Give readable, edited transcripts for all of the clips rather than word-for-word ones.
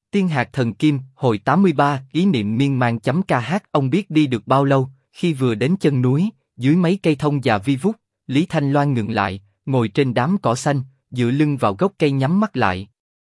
Tiên hạt thần kim, hồi 83, ý niệm miên man.kh. Ông biết đi được bao lâu, khi vừa đến chân núi, dưới mấy cây thông già vi vút, Lý Thanh Loan ngừng lại, ngồi trên đám cỏ xanh, dựa lưng vào gốc cây nhắm mắt lại.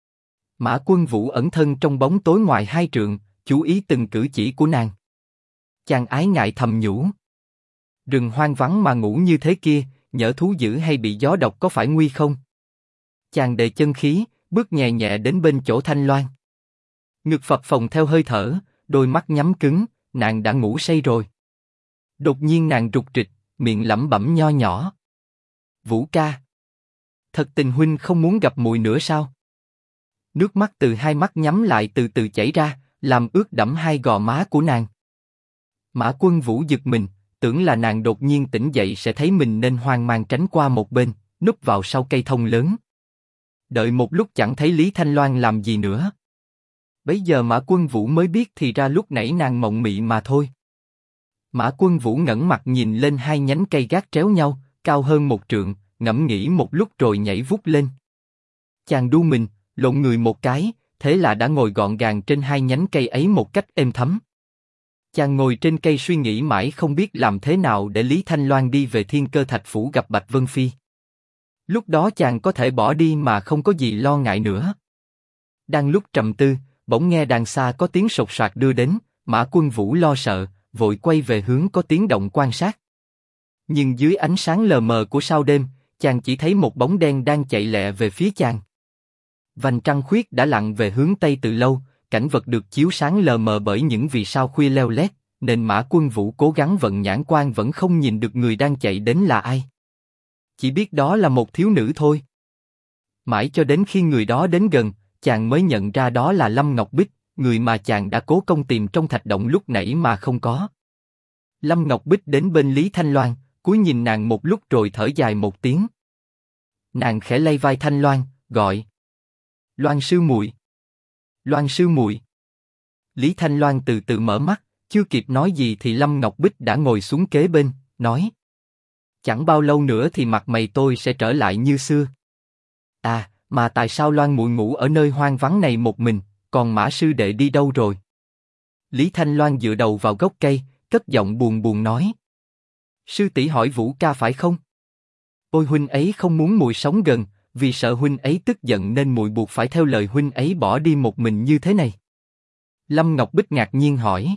Mã Quân Vũ ẩn thân trong bóng tối ngoài 2 trượng, chú ý từng cử chỉ của nàng. Chàng ái ngại thầm nhủ. Rừng hoang vắng mà ngủ như thế kia, nhỡ thú dữ hay bị gió độc có phải nguy không? Chàng đề chân khí, bước nhẹ nhẹ đến bên chỗ Thanh Loan. Ngực phập phồng theo hơi thở, đôi mắt nhắm cứng, nàng đã ngủ say rồi. Đột nhiên nàng rụt rịch, miệng lẩm bẩm nho nhỏ. Vũ ca, thật tình huynh không muốn gặp muội nữa sao? Nước mắt từ hai mắt nhắm lại từ từ chảy ra, làm ướt đẫm hai gò má của nàng. Mã Quân Vũ giật mình, tưởng là nàng đột nhiên tỉnh dậy sẽ thấy mình nên hoang mang tránh qua một bên, núp vào sau cây thông lớn. Đợi một lúc chẳng thấy Lý Thanh Loan làm gì nữa. Bấy giờ Mã Quân Vũ mới biết thì ra lúc nãy nàng mộng mị mà thôi. Mã Quân Vũ ngẩng mặt nhìn lên hai nhánh cây gác tréo nhau, cao hơn 1 trượng, ngẫm nghĩ một lúc rồi nhảy vút lên. Chàng đu mình, lộn người một cái, thế là đã ngồi gọn gàng trên hai nhánh cây ấy một cách êm thấm. Chàng ngồi trên cây suy nghĩ mãi không biết làm thế nào để Lý Thanh Loan đi về Thiên Cơ Thạch Phủ gặp Bạch Vân Phi. Lúc đó chàng có thể bỏ đi mà không có gì lo ngại nữa. Đang lúc trầm tư, bỗng nghe đằng xa có tiếng sột soạt đưa đến, Mã Quân Vũ lo sợ, vội quay về hướng có tiếng động quan sát. Nhưng dưới ánh sáng lờ mờ của sao đêm, chàng chỉ thấy một bóng đen đang chạy lẹ về phía chàng. Vành trăng khuyết đã lặn về hướng tây từ lâu, cảnh vật được chiếu sáng lờ mờ bởi những vì sao khuya leo lét, nên Mã Quân Vũ cố gắng vận nhãn quan vẫn không nhìn được người đang chạy đến là ai. Chỉ biết đó là một thiếu nữ thôi. Mãi cho đến khi người đó đến gần, chàng mới nhận ra đó là Lâm Ngọc Bích, người mà chàng đã cố công tìm trong thạch động lúc nãy mà không có. Lâm Ngọc Bích đến bên Lý Thanh Loan, cúi nhìn nàng một lúc rồi thở dài một tiếng. Nàng khẽ lay vai Thanh Loan, gọi: Loan sư muội, Loan sư muội. Lý Thanh Loan từ từ mở mắt, chưa kịp nói gì thì Lâm Ngọc Bích đã ngồi xuống kế bên, nói: Chẳng bao lâu nữa thì mặt mày tôi sẽ trở lại như xưa. À, mà tại sao Loan muội ngủ ở nơi hoang vắng này một mình, còn Mã sư đệ đi đâu rồi? Lý Thanh Loan dựa đầu vào gốc cây, cất giọng buồn buồn nói: Sư tỷ hỏi Vũ ca phải không? Ôi huynh ấy không muốn muội sống gần, vì sợ huynh ấy tức giận nên muội buộc phải theo lời huynh ấy bỏ đi một mình như thế này. Lâm Ngọc Bích ngạc nhiên hỏi: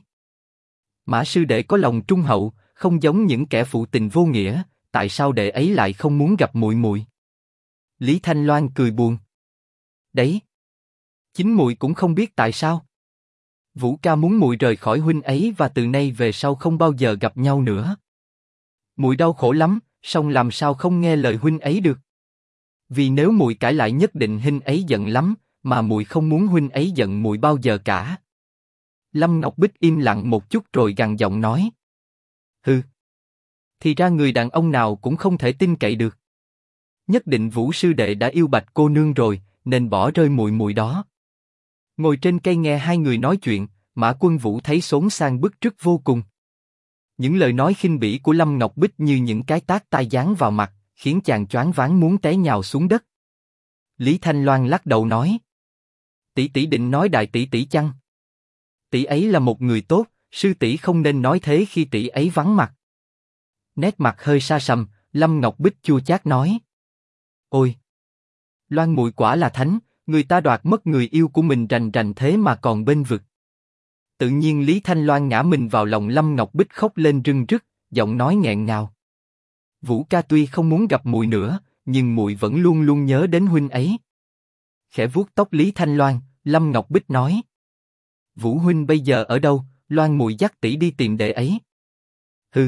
Mã sư đệ có lòng trung hậu, không giống những kẻ phụ tình vô nghĩa, tại sao đệ ấy lại không muốn gặp muội muội? Lý Thanh Loan cười buồn: Đấy, chính muội cũng không biết tại sao. Vũ ca muốn muội rời khỏi huynh ấy và từ nay về sau không bao giờ gặp nhau nữa. Muội đau khổ lắm, song làm sao không nghe lời huynh ấy được? Vì nếu muội cãi lại nhất định huynh ấy giận lắm, mà muội không muốn huynh ấy giận muội bao giờ cả. Lâm Ngọc Bích im lặng một chút rồi gằn giọng nói: Hừ, thì ra người đàn ông nào cũng không thể tin cậy được. Nhất định Vũ sư đệ đã yêu Bạch cô nương rồi, nên bỏ rơi muội muội đó. Ngồi trên cây nghe hai người nói chuyện, Mã Quân Vũ thấy xốn sang bức rứt vô cùng. Những lời nói khinh bỉ của Lâm Ngọc Bích như những cái tát tai giáng vào mặt, khiến chàng choáng váng muốn té nhào xuống đất. Lý Thanh Loan lắc đầu nói: Tỷ tỷ định nói đại tỷ tỷ chăng? Tỷ ấy là một người tốt, sư tỷ không nên nói thế khi tỷ ấy vắng mặt. Nét mặt hơi sa sầm, Lâm Ngọc Bích chua chát nói: Ôi, Loan muội quả là thánh, người ta đoạt mất người yêu của mình rành rành thế mà còn bênh vực. Tự nhiên Lý Thanh Loan ngã mình vào lòng Lâm Ngọc Bích khóc lên rưng rức, giọng nói nghẹn ngào: Vũ ca tuy không muốn gặp muội nữa, nhưng muội vẫn luôn luôn nhớ đến huynh ấy. Khẽ vuốt tóc Lý Thanh Loan, Lâm Ngọc Bích nói: Vũ huynh bây giờ ở đâu? Loan muội dắt tỷ đi tìm đệ ấy. Hừ,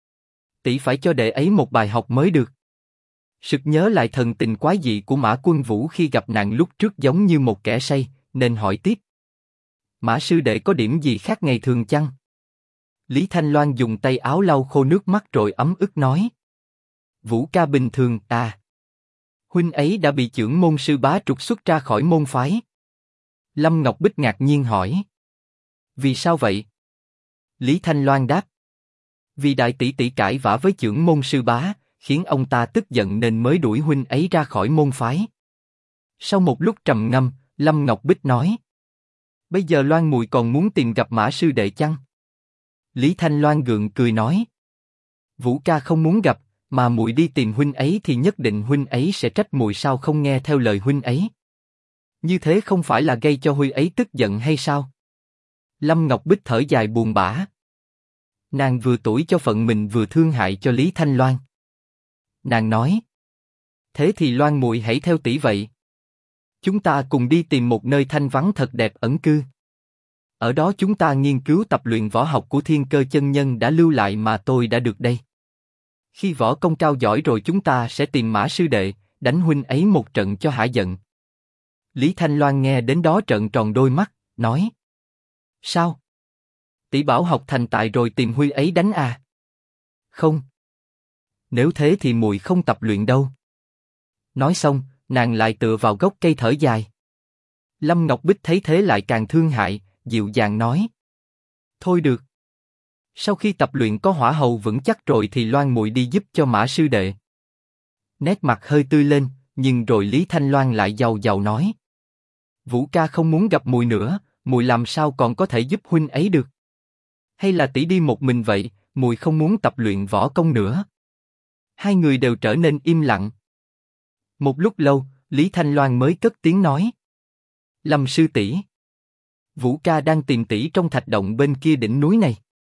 tỷ phải cho đệ ấy một bài học mới được. Sực nhớ lại thần tình quái dị của Mã Quân Vũ khi gặp nàng lúc trước giống như một kẻ say, nên hỏi tiếp: Mã sư đệ có điểm gì khác ngày thường chăng? Lý Thanh Loan dùng tay áo lau khô nước mắt rồi ấm ức nói: Vũ ca bình thường à. Huynh ấy đã bị chưởng môn sư bá trục xuất ra khỏi môn phái. Lâm Ngọc Bích ngạc nhiên hỏi: Vì sao vậy? Lý Thanh Loan đáp: Vì đại tỷ tỷ cãi vã với chưởng môn sư bá, khiến ông ta tức giận nên mới đuổi huynh ấy ra khỏi môn phái. Sau một lúc trầm ngâm, Lâm Ngọc Bích nói: Bây giờ Loan muội còn muốn tìm gặp Mã sư đệ chăng? Lý Thanh Loan gượng cười nói. Vũ ca không muốn gặp, mà muội đi tìm huynh ấy thì nhất định huynh ấy sẽ trách muội sao không nghe theo lời huynh ấy. Như thế không phải là gây cho huynh ấy tức giận hay sao? Lâm Ngọc Bích thở dài buồn bã. Nàng vừa tủi cho phận mình vừa thương hại cho Lý Thanh Loan. Nàng nói. Thế thì Loan muội hãy theo tỷ vậy. Chúng ta cùng đi tìm một nơi thanh vắng thật đẹp ẩn cư. Ở đó chúng ta nghiên cứu tập luyện võ học của Thiên Cơ chân nhân đã lưu lại mà tôi đã được đây. Khi võ công cao giỏi rồi chúng ta sẽ tìm Mã sư đệ, đánh huynh ấy một trận cho hả giận. Lý Thanh Loan nghe đến đó trợn tròn đôi mắt, nói. Sao? Tỷ bảo học thành tài rồi tìm huynh ấy đánh à? Không. Nếu thế thì muội không tập luyện đâu. Nói xong, nàng lại tựa vào gốc cây thở dài. Lâm Ngọc Bích thấy thế lại càng thương hại, dịu dàng nói. Thôi được. Sau khi tập luyện có hỏa hầu vững chắc rồi thì Loan muội đi giúp cho Mã sư đệ. Nét mặt hơi tươi lên, nhưng rồi Lý Thanh Loan lại giàu giàu nói. Vũ ca không muốn gặp muội nữa, muội làm sao còn có thể giúp huynh ấy được? Hay là tỷ đi một mình vậy, muội không muốn tập luyện võ công nữa? Hai người đều trở nên im lặng. Một lúc lâu, Lý Thanh Loan mới cất tiếng nói. Lâm sư tỷ, Vũ ca đang tìm tỷ trong thạch động bên kia đỉnh núi này.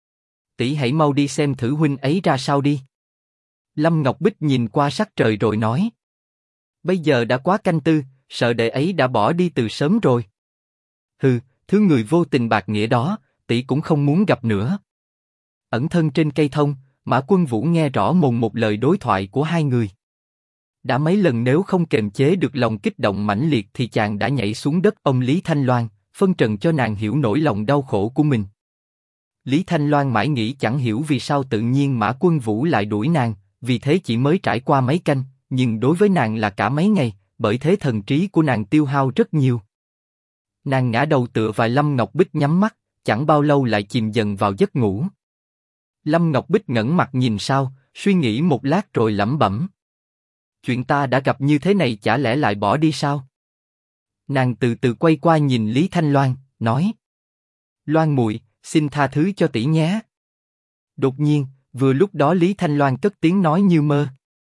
Tỷ hãy mau đi xem thử huynh ấy ra sao đi. Lâm Ngọc Bích nhìn qua sắc trời rồi nói. Bây giờ đã quá canh tư, sợ đệ ấy đã bỏ đi từ sớm rồi. Hừ, thứ người vô tình bạc nghĩa đó, tỷ cũng không muốn gặp nữa. Ẩn thân trên cây thông, Mã Quân Vũ nghe rõ mồn một lời đối thoại của hai người. Đã mấy lần nếu không kiềm chế được lòng kích động mãnh liệt thì chàng đã nhảy xuống đất ôm Lý Thanh Loan, phân trần cho nàng hiểu nỗi lòng đau khổ của mình. Lý Thanh Loan mãi nghĩ chẳng hiểu vì sao tự nhiên Mã Quân Vũ lại đuổi nàng, vì thế chỉ mới trải qua mấy canh, nhưng đối với nàng là cả mấy ngày, bởi thế thần trí của nàng tiêu hao rất nhiều. Nàng ngã đầu tựa vào Lâm Ngọc Bích nhắm mắt, chẳng bao lâu lại chìm dần vào giấc ngủ. Lâm Ngọc Bích ngẩng mặt nhìn sao, suy nghĩ một lát rồi lẩm bẩm. Chuyện ta đã gặp như thế này chả lẽ lại bỏ đi sao? Nàng từ từ quay qua nhìn Lý Thanh Loan, nói. Loan muội, xin tha thứ cho tỷ nhé. Đột nhiên, vừa lúc đó Lý Thanh Loan cất tiếng nói như mơ.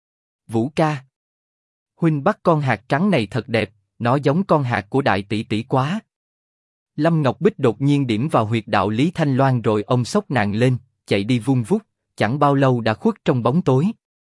Vũ ca, huynh bắt con hạt trắng này thật đẹp, nó giống con hạt của đại tỷ tỷ quá. Lâm Ngọc Bích đột nhiên điểm vào huyệt đạo Lý Thanh Loan rồi ôm xốc nàng lên, chạy đi vun vút, chẳng bao lâu đã khuất trong bóng tối.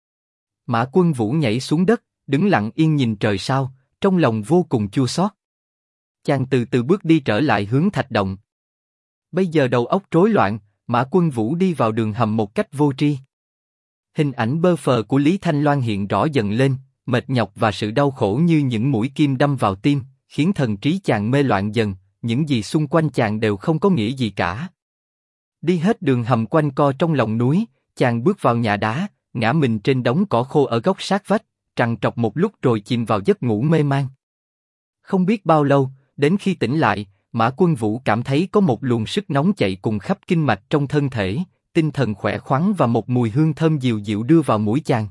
Mã Quân Vũ nhảy xuống đất, đứng lặng yên nhìn trời sao, trong lòng vô cùng chua xót. Chàng từ từ bước đi trở lại hướng thạch động. Bây giờ đầu óc rối loạn, Mã Quân Vũ đi vào đường hầm một cách vô tri. Hình ảnh bơ phờ của Lý Thanh Loan hiện rõ dần lên, mệt nhọc và sự đau khổ như những mũi kim đâm vào tim, khiến thần trí chàng mê loạn dần, những gì xung quanh chàng đều không có nghĩa gì cả. Đi hết đường hầm quanh co trong lòng núi, chàng bước vào nhà đá, ngã mình trên đống cỏ khô ở góc sát vách, trằn trọc một lúc rồi chìm vào giấc ngủ mê man. Không biết bao lâu, đến khi tỉnh lại, Mã Quân Vũ cảm thấy có một luồng sức nóng chạy cùng khắp kinh mạch trong thân thể, tinh thần khỏe khoắn và một mùi hương thơm dịu dịu đưa vào mũi chàng.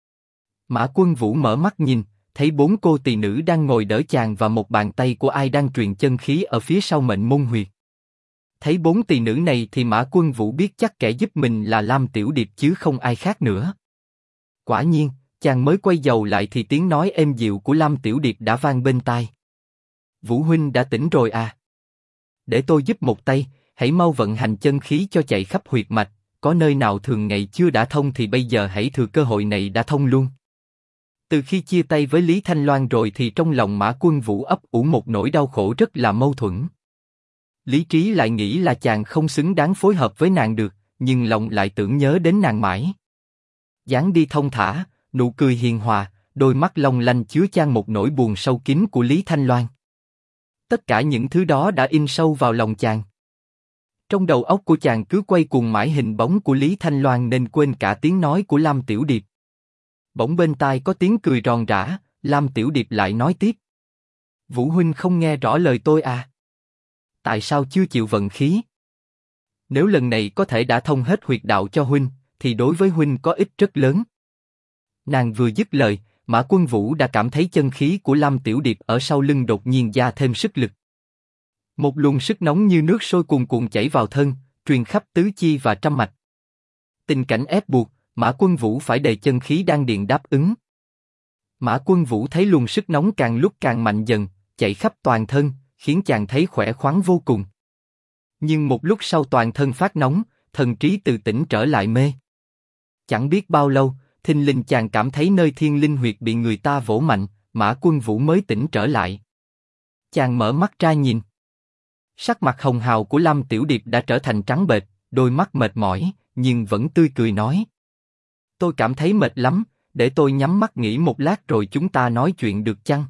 Mã Quân Vũ mở mắt nhìn, thấy 4 cô tỳ nữ đang ngồi đỡ chàng và một bàn tay của ai đang truyền chân khí ở phía sau mệnh môn huyệt. Thấy 4 tỳ nữ này thì Mã Quân Vũ biết chắc kẻ giúp mình là Lam Tiểu Điệp chứ không ai khác nữa. Quả nhiên, chàng mới quay đầu lại thì tiếng nói êm dịu của Lam Tiểu Điệp đã vang bên tai. Vũ huynh đã tỉnh rồi à? Để tôi giúp một tay, hãy mau vận hành chân khí cho chạy khắp huyệt mạch, có nơi nào thường ngày chưa đã thông thì bây giờ hãy thừa cơ hội này đã thông luôn. Từ khi chia tay với Lý Thanh Loan rồi thì trong lòng Mã Quân Vũ ấp ủ một nỗi đau khổ rất là mâu thuẫn. Lý trí lại nghĩ là chàng không xứng đáng phối hợp với nàng được, nhưng lòng lại tưởng nhớ đến nàng mãi. Dáng đi thông thả, nụ cười hiền hòa, đôi mắt long lanh chứa chan một nỗi buồn sâu kín của Lý Thanh Loan. Tất cả những thứ đó đã in sâu vào lòng chàng. Trong đầu óc của chàng cứ quay cuồng mãi hình bóng của Lý Thanh Loan nên quên cả tiếng nói của Lam Tiểu Điệp. Bỗng bên tai có tiếng cười ròn rã, Lam Tiểu Điệp lại nói tiếp. Vũ huynh không nghe rõ lời tôi à? Tại sao chưa chịu vận khí? Nếu lần này có thể đã thông hết huyệt đạo cho huynh, thì đối với huynh có ích rất lớn. Nàng vừa dứt lời, Mã Quân Vũ đã cảm thấy chân khí của Lam Tiểu Điệp ở sau lưng đột nhiên gia thêm sức lực. Một luồng sức nóng như nước sôi cuồn cuộn chảy vào thân, truyền khắp tứ chi và trăm mạch. Tình cảnh ép buộc, Mã Quân Vũ phải đầy chân khí đan điền đáp ứng. Mã Quân Vũ thấy luồng sức nóng càng lúc càng mạnh dần, chạy khắp toàn thân, khiến chàng thấy khỏe khoắn vô cùng. Nhưng một lúc sau toàn thân phát nóng, thần trí từ tỉnh trở lại mê. Chẳng biết bao lâu, thình lình chàng cảm thấy nơi thiên linh huyệt bị người ta vỗ mạnh, Mã Quân Vũ mới tỉnh trở lại. Chàng mở mắt ra nhìn. Sắc mặt hồng hào của Lam Tiểu Điệp đã trở thành trắng bệch, đôi mắt mệt mỏi, nhưng vẫn tươi cười nói. Tôi cảm thấy mệt lắm, để tôi nhắm mắt nghỉ một lát rồi chúng ta nói chuyện được chăng?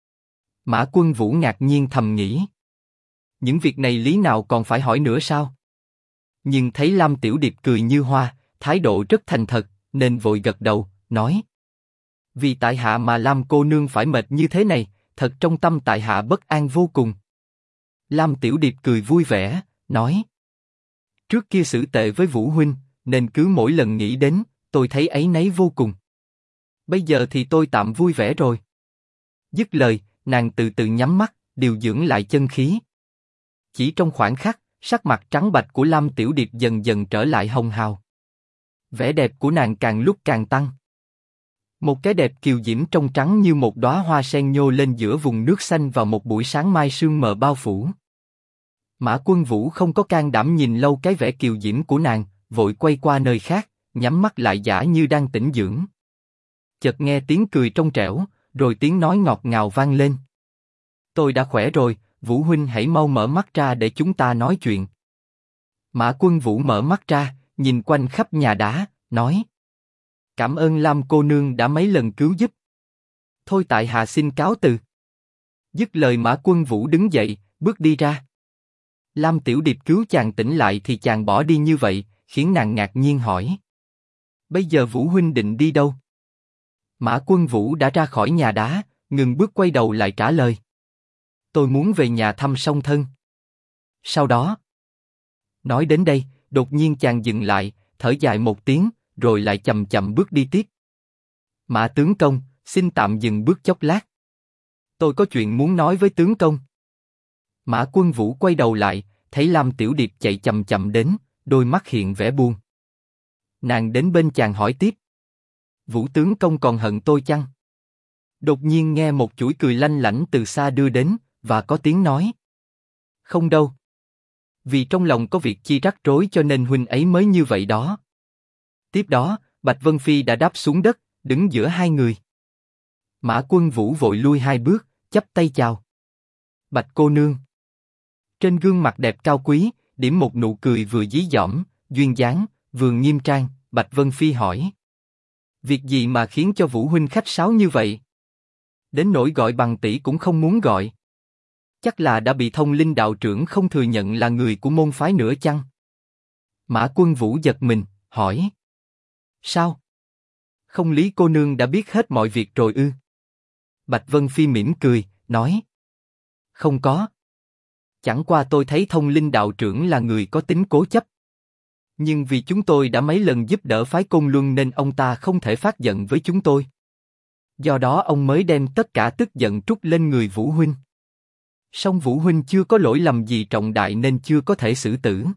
Mã Quân Vũ ngạc nhiên thầm nghĩ. Những việc này lý nào còn phải hỏi nữa sao? Nhưng thấy Lam Tiểu Điệp cười như hoa, thái độ rất thành thật, nên vội gật đầu, nói. Vì tại hạ mà Lam cô nương phải mệt như thế này, thật trong tâm tại hạ bất an vô cùng. Lam Tiểu Điệp cười vui vẻ, nói. Trước kia xử tệ với Vũ huynh, nên cứ mỗi lần nghĩ đến, tôi thấy áy náy vô cùng. Bây giờ thì tôi tạm vui vẻ rồi. Dứt lời, nàng từ từ nhắm mắt, điều dưỡng lại chân khí. Chỉ trong khoảnh khắc, sắc mặt trắng bạch của Lam Tiểu Điệp dần dần trở lại hồng hào. Vẻ đẹp của nàng càng lúc càng tăng. Một cái đẹp kiều diễm trong trắng như một đóa hoa sen nhô lên giữa vùng nước xanh vào một buổi sáng mai sương mờ bao phủ. Mã Quân Vũ không có can đảm nhìn lâu cái vẻ kiều diễm của nàng, vội quay qua nơi khác, nhắm mắt lại giả như đang tĩnh dưỡng. Chợt nghe tiếng cười trong trẻo, rồi tiếng nói ngọt ngào vang lên. Tôi đã khỏe rồi, Vũ huynh hãy mau mở mắt ra để chúng ta nói chuyện. Mã Quân Vũ mở mắt ra, nhìn quanh khắp nhà đá, nói. Cảm ơn Lam cô nương đã mấy lần cứu giúp. Thôi tại hạ xin cáo từ. Dứt lời Mã Quân Vũ đứng dậy, bước đi ra. Lam Tiểu Điệp cứu chàng tỉnh lại thì chàng bỏ đi như vậy, khiến nàng ngạc nhiên hỏi. Bây giờ Vũ huynh định đi đâu? Mã Quân Vũ đã ra khỏi nhà đá, ngừng bước quay đầu lại trả lời. Tôi muốn về nhà thăm song thân. Sau đó, nói đến đây, đột nhiên chàng dừng lại, thở dài một tiếng, rồi lại chậm chậm bước đi tiếp. Mã tướng công, xin tạm dừng bước chốc lát. Tôi có chuyện muốn nói với tướng công. Mã Quân Vũ quay đầu lại, thấy Lam Tiểu Điệp chạy chậm chậm đến, đôi mắt hiện vẻ buồn. Nàng đến bên chàng hỏi tiếp. Vũ tướng công còn hận tôi chăng? Đột nhiên nghe một chuỗi cười lanh lảnh từ xa đưa đến, và có tiếng nói. Không đâu. Vì trong lòng có việc chi rắc rối cho nên huynh ấy mới như vậy đó. Tiếp đó, Bạch Vân Phi đã đáp xuống đất, đứng giữa hai người. Mã Quân Vũ vội lui hai bước, chắp tay chào. Bạch cô nương. Trên gương mặt đẹp cao quý, điểm một nụ cười vừa dí dỏm, duyên dáng, vừa nghiêm trang. Bạch Vân Phi hỏi. Việc gì mà khiến cho Vũ huynh khách sáo như vậy? Đến nỗi gọi bằng tỷ cũng không muốn gọi. Chắc là đã bị Thông Linh đạo trưởng không thừa nhận là người của môn phái nữa chăng? Mã Quân Vũ giật mình, hỏi. Sao? Không lý cô nương đã biết hết mọi việc rồi ư? Bạch Vân Phi mỉm cười, nói. Không có. Chẳng qua tôi thấy Thông Linh đạo trưởng là người có tính cố chấp. Nhưng vì chúng tôi đã mấy lần giúp đỡ phái Côn Luân nên ông ta không thể phát giận với chúng tôi. Do đó ông mới đem tất cả tức giận trút lên người Vũ huynh. Song Vũ huynh chưa có lỗi lầm gì trọng đại nên chưa có thể xử tử.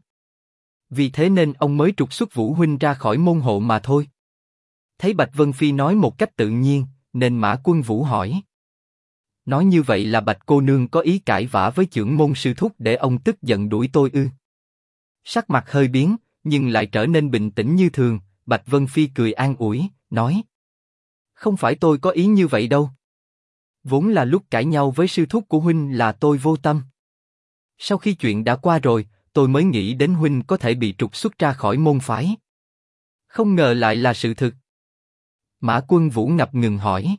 Vì thế nên ông mới trục xuất Vũ huynh ra khỏi môn hộ mà thôi. Thấy Bạch Vân Phi nói một cách tự nhiên, nên Mã Quân Vũ hỏi. Nói như vậy là Bạch cô nương có ý cãi vã với chưởng môn sư thúc để ông tức giận đuổi tôi ư? Sắc mặt hơi biến, nhưng lại trở nên bình tĩnh như thường. Bạch Vân Phi cười an ủi, nói. Không phải tôi có ý như vậy đâu. Vốn là lúc cãi nhau với sư thúc của huynh là tôi vô tâm. Sau khi chuyện đã qua rồi, tôi mới nghĩ đến huynh có thể bị trục xuất ra khỏi môn phái. Không ngờ lại là sự thực. Mã Quân Vũ ngập ngừng hỏi.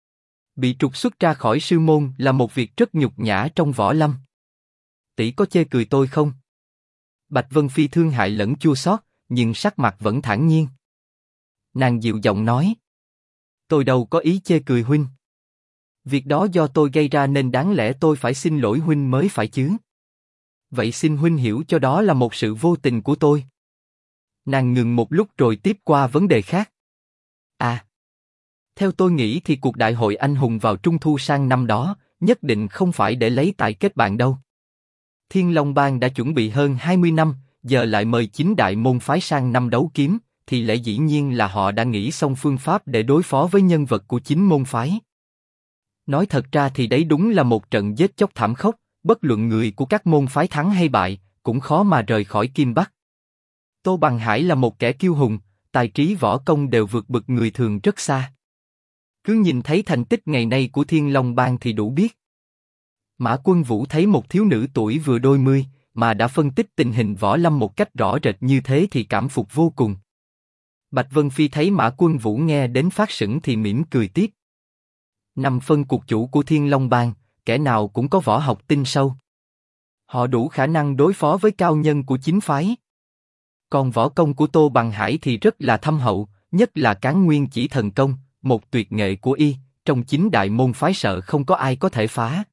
Bị trục xuất ra khỏi sư môn là một việc rất nhục nhã trong võ lâm. Tỷ có chê cười tôi không? Bạch Vân Phi thương hại lẫn chua xót, nhưng sắc mặt vẫn thản nhiên. Nàng dịu giọng nói. Tôi đâu có ý chê cười huynh. Việc đó do tôi gây ra nên đáng lẽ tôi phải xin lỗi huynh mới phải chứ. Vậy xin huynh hiểu cho đó là một sự vô tình của tôi. Nàng ngừng một lúc rồi tiếp qua vấn đề khác. À, theo tôi nghĩ thì cuộc đại hội anh hùng vào trung thu sang năm đó nhất định không phải để lấy tài kết bạn đâu. Thiên Long Bang đã chuẩn bị hơn 20 năm, giờ lại mời 9 đại môn phái sang năm đấu kiếm, thì lẽ dĩ nhiên là họ đã nghĩ xong phương pháp để đối phó với nhân vật của 9 môn phái. Nói thật ra thì đấy đúng là một trận giết chóc thảm khốc, bất luận người của các môn phái thắng hay bại, cũng khó mà rời khỏi Kim Bắc. Tô Bằng Hải là một kẻ kiêu hùng, tài trí võ công đều vượt bậc người thường rất xa. Cứ nhìn thấy thành tích ngày nay của Thiên Long Bang thì đủ biết. Mã Quân Vũ thấy một thiếu nữ tuổi vừa đôi mươi, mà đã phân tích tình hình võ lâm một cách rõ rệt như thế thì cảm phục vô cùng. Bạch Vân Phi thấy Mã Quân Vũ nghe đến phát sững thì mỉm cười tiếp. Năm phân cuộc chủ của Thiên Long Bang, kẻ nào cũng có võ học tinh sâu. Họ đủ khả năng đối phó với cao nhân của chính phái. Còn võ công của Tô Bằng Hải thì rất là thâm hậu, nhất là Cán Nguyên Chỉ Thần Công, một tuyệt nghệ của y, trong 9 đại môn phái sợ không có ai có thể phá.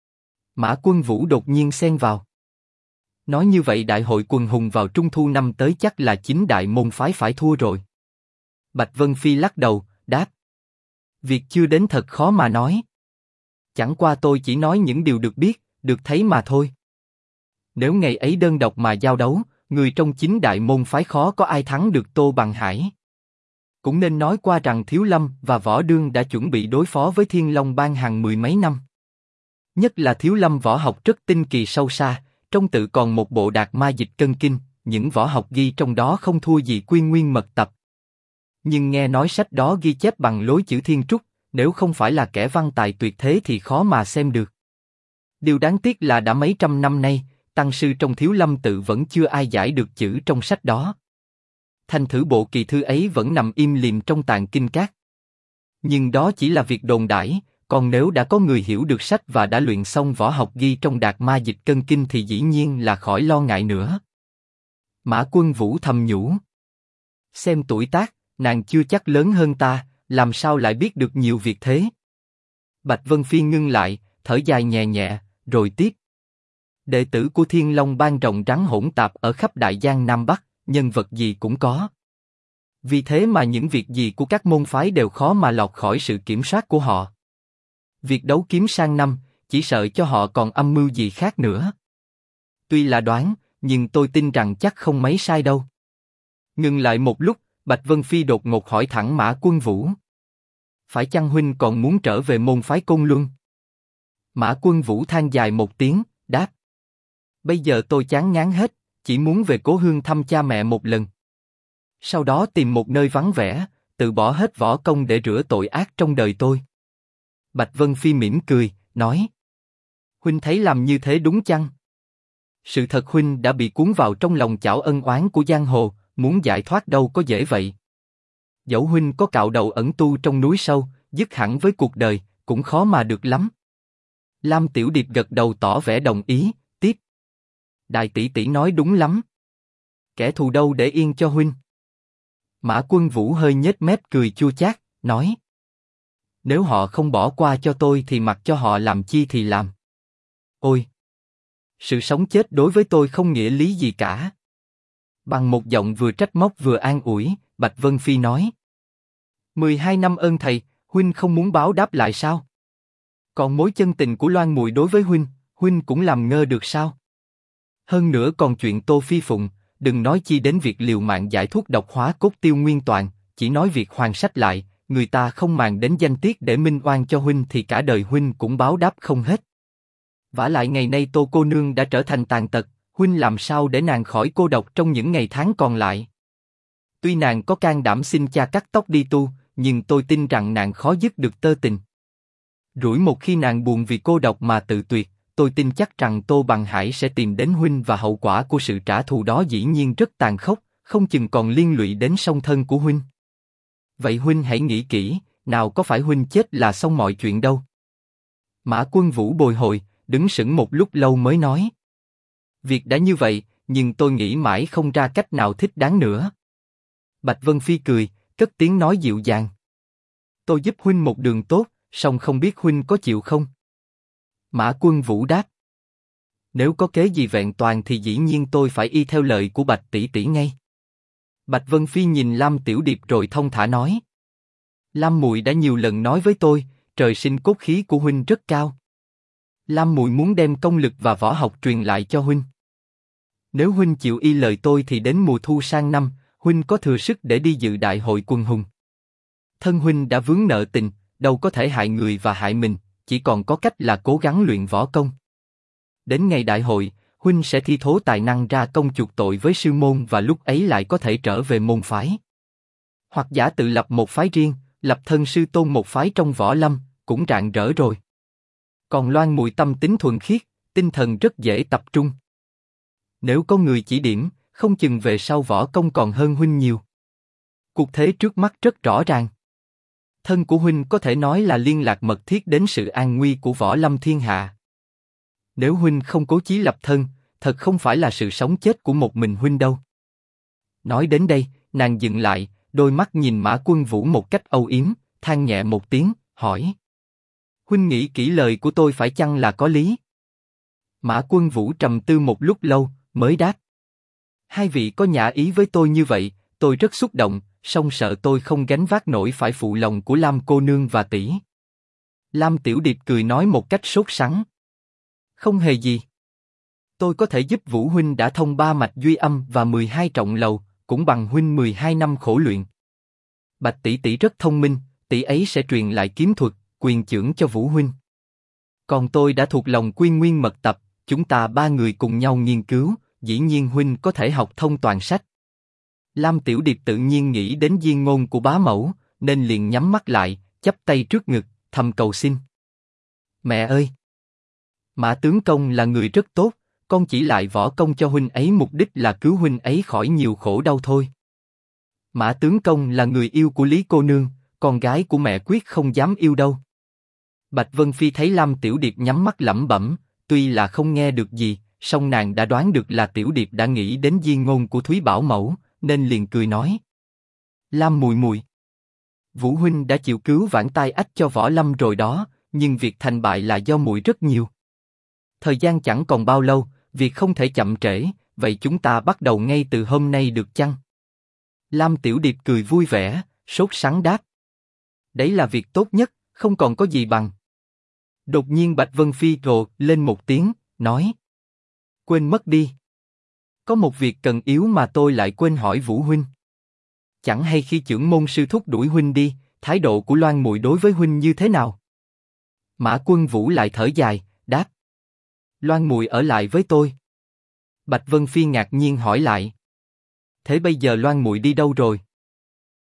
Mã Quân Vũ đột nhiên xen vào. Nói như vậy đại hội quần hùng vào trung thu năm tới chắc là 9 đại môn phái phải thua rồi. Bạch Vân Phi lắc đầu, đáp. Việc chưa đến thật khó mà nói. Chẳng qua tôi chỉ nói những điều được biết, được thấy mà thôi. Nếu ngày ấy đơn độc mà giao đấu, người trong 9 đại môn phái khó có ai thắng được Tô Bằng Hải. Cũng nên nói qua rằng Thiếu Lâm và Võ Đương đã chuẩn bị đối phó với Thiên Long Bang hàng 10 mấy năm. Nhất là Thiếu Lâm võ học rất tinh kỳ sâu xa, trong tự còn một bộ Đạt Ma Dịch Cân Kinh, những võ học ghi trong đó không thua gì Quy Nguyên Mật Tập. Nhưng nghe nói sách đó ghi chép bằng lối chữ Thiên Trúc, nếu không phải là kẻ văn tài tuyệt thế thì khó mà xem được. Điều đáng tiếc là đã mấy trăm năm nay, tăng sư trong Thiếu Lâm tự vẫn chưa ai giải được chữ trong sách đó. Thành thử bộ kỳ thư ấy vẫn nằm im lìm trong tàng kinh các. Nhưng đó chỉ là việc đồn đãi, còn nếu đã có người hiểu được sách và đã luyện xong võ học ghi trong Đạt Ma Dịch Cân Kinh thì dĩ nhiên là khỏi lo ngại nữa. Mã Quân Vũ thầm nhủ. Xem tuổi tác, nàng chưa chắc lớn hơn ta, làm sao lại biết được nhiều việc thế? Bạch Vân Phi ngưng lại, thở dài nhẹ nhẹ, rồi tiếp. Đệ tử của Thiên Long Bang rộng rắn hỗn tạp ở khắp Đại Giang Nam Bắc, nhân vật gì cũng có. Vì thế mà những việc gì của các môn phái đều khó mà lọt khỏi sự kiểm soát của họ. Việc đấu kiếm sang năm, chỉ sợ cho họ còn âm mưu gì khác nữa. Tuy là đoán, nhưng tôi tin rằng chắc không mấy sai đâu. Ngừng lại một lúc, Bạch Vân Phi đột ngột hỏi thẳng Mã Quân Vũ. Phải chăng huynh còn muốn trở về môn phái Côn Luân? Mã Quân Vũ than dài một tiếng, đáp. Bây giờ tôi chán ngán hết, chỉ muốn về cố hương thăm cha mẹ một lần. Sau đó tìm một nơi vắng vẻ, tự bỏ hết võ công để rửa tội ác trong đời tôi. Bạch Vân Phi mỉm cười, nói. Huynh thấy làm như thế đúng chăng? Sự thật huynh đã bị cuốn vào trong lòng chảo ân oán của giang hồ, muốn giải thoát đâu có dễ vậy. Dẫu huynh có cạo đầu ẩn tu trong núi sâu, dứt hẳn với cuộc đời, cũng khó mà được lắm. Lam Tiểu Điệp gật đầu tỏ vẻ đồng ý, tiếp. Đại tỷ tỷ nói đúng lắm. Kẻ thù đâu để yên cho huynh. Mã Quân Vũ hơi nhếch mép cười chua chát, nói. Nếu họ không bỏ qua cho tôi thì mặc cho họ làm chi thì làm. Ôi! Sự sống chết đối với tôi không nghĩa lý gì cả. Bằng một giọng vừa trách móc vừa an ủi, Bạch Vân Phi nói. 12 năm ơn thầy, huynh không muốn báo đáp lại sao? Còn mối chân tình của Loan Muội đối với huynh cũng làm ngơ được sao? Hơn nữa còn chuyện Tô Phi Phụng, đừng nói chi đến việc liều mạng giải thuốc độc hóa cốt tiêu nguyên toàn, chỉ nói việc hoàn sách lại, người ta không màng đến danh tiết để minh oan cho huynh thì cả đời huynh cũng báo đáp không hết. Vả lại ngày nay Tô cô nương đã trở thành tàn tật, huynh làm sao để nàng khỏi cô độc trong những ngày tháng còn lại? Tuy nàng có can đảm xin cha cắt tóc đi tu, nhưng tôi tin rằng nàng khó dứt được tơ tình. Rủi một khi nàng buồn vì cô độc mà tự tuyệt, tôi tin chắc rằng Tô Bằng Hải sẽ tìm đến huynh và hậu quả của sự trả thù đó dĩ nhiên rất tàn khốc, không chừng còn liên lụy đến song thân của huynh. Vậy huynh hãy nghĩ kỹ, nào có phải huynh chết là xong mọi chuyện đâu. Mã Quân Vũ bồi hồi, đứng sững một lúc lâu mới nói. Việc đã như vậy, nhưng tôi nghĩ mãi không ra cách nào thích đáng nữa. Bạch Vân Phi cười, cất tiếng nói dịu dàng. Tôi giúp huynh một đường tốt, song không biết huynh có chịu không? Mã Quân Vũ đáp. Nếu có kế gì vẹn toàn thì dĩ nhiên tôi phải y theo lời của Bạch tỷ tỷ ngay. Bạch Vân Phi nhìn Lam Tiểu Điệp rồi thông thả nói. Lam muội đã nhiều lần nói với tôi, trời sinh cốt khí của huynh rất cao. Lam Mùi muốn đem công lực và võ học truyền lại cho huynh. Nếu huynh chịu y lời tôi thì đến mùa thu sang năm, huynh có thừa sức để đi dự đại hội quần hùng. Thân huynh đã vướng nợ tình, đâu có thể hại người và hại mình, chỉ còn có cách là cố gắng luyện võ công. Đến ngày đại hội, huynh sẽ thi thố tài năng ra công chuộc tội với sư môn và lúc ấy lại có thể trở về môn phái. Hoặc giả tự lập một phái riêng, lập thân sư tôn một phái trong võ lâm, cũng rạng rỡ rồi. Còn Loan Mùi tâm tính thuần khiết, tinh thần rất dễ tập trung. Nếu có người chỉ điểm, không chừng về sau võ công còn hơn huynh nhiều. Cuộc thế trước mắt rất rõ ràng. Thân của huynh có thể nói là liên lạc mật thiết đến sự an nguy của võ lâm thiên hạ. Nếu huynh không cố chí lập thân, thật không phải là sự sống chết của một mình huynh đâu. Nói đến đây, nàng dừng lại, đôi mắt nhìn Mã Quân Vũ một cách âu yếm, than nhẹ một tiếng, hỏi: huynh nghĩ kỹ lời của tôi phải chăng là có lý? Mã Quân Vũ trầm tư một lúc lâu, mới đáp: hai vị có nhã ý với tôi như vậy, tôi rất xúc động, song sợ tôi không gánh vác nổi phải phụ lòng của Lam cô nương và tỷ. Lam Tiểu Điệp cười nói một cách sốt sắng: không hề gì. Tôi có thể giúp Vũ huynh đã thông 3 mạch duy âm và 12 trọng lầu, cũng bằng huynh 12 năm khổ luyện. Bạch tỷ tỷ rất thông minh, tỷ ấy sẽ truyền lại kiếm thuật, quyền chưởng cho Vũ huynh. Còn tôi đã thuộc lòng Quy Nguyên mật tập, chúng ta 3 người cùng nhau nghiên cứu, dĩ nhiên huynh có thể học thông toàn sách. Lam Tiểu Điệp tự nhiên nghĩ đến diên ngôn của bá mẫu, nên liền nhắm mắt lại, chắp tay trước ngực, thầm cầu xin: mẹ ơi! Mã tướng công là người rất tốt, con chỉ lại võ công cho huynh ấy mục đích là cứu huynh ấy khỏi nhiều khổ đau thôi. Mã tướng công là người yêu của Lý cô nương, con gái của mẹ quyết không dám yêu đâu. Bạch Vân Phi thấy Lam Tiểu Điệp nhắm mắt lẩm bẩm, tuy là không nghe được gì, song nàng đã đoán được là Tiểu Điệp đã nghĩ đến diên ngôn của Thúy Bảo mẫu, nên liền cười nói: Lam mùi mùi, Vũ huynh đã chịu cứu vãn tai ách cho võ lâm rồi đó, nhưng việc thành bại là do muội rất nhiều. Thời gian chẳng còn bao lâu, việc không thể chậm trễ, vậy chúng ta bắt đầu ngay từ hôm nay được chăng? Lam Tiểu Điệp cười vui vẻ, sốt sắng đáp: đấy là việc tốt nhất, không còn có gì bằng. Đột nhiên Bạch Vân Phi rồ lên một tiếng, nói: quên mất đi. Có một việc cần yếu mà tôi lại quên hỏi Vũ huynh. Chẳng hay khi chưởng môn sư thúc đuổi huynh đi, thái độ của Loan muội đối với huynh như thế nào? Mã Quân Vũ lại thở dài, đáp: Loan muội ở lại với tôi. Bạch Vân Phi ngạc nhiên hỏi lại: thế bây giờ Loan muội đi đâu rồi?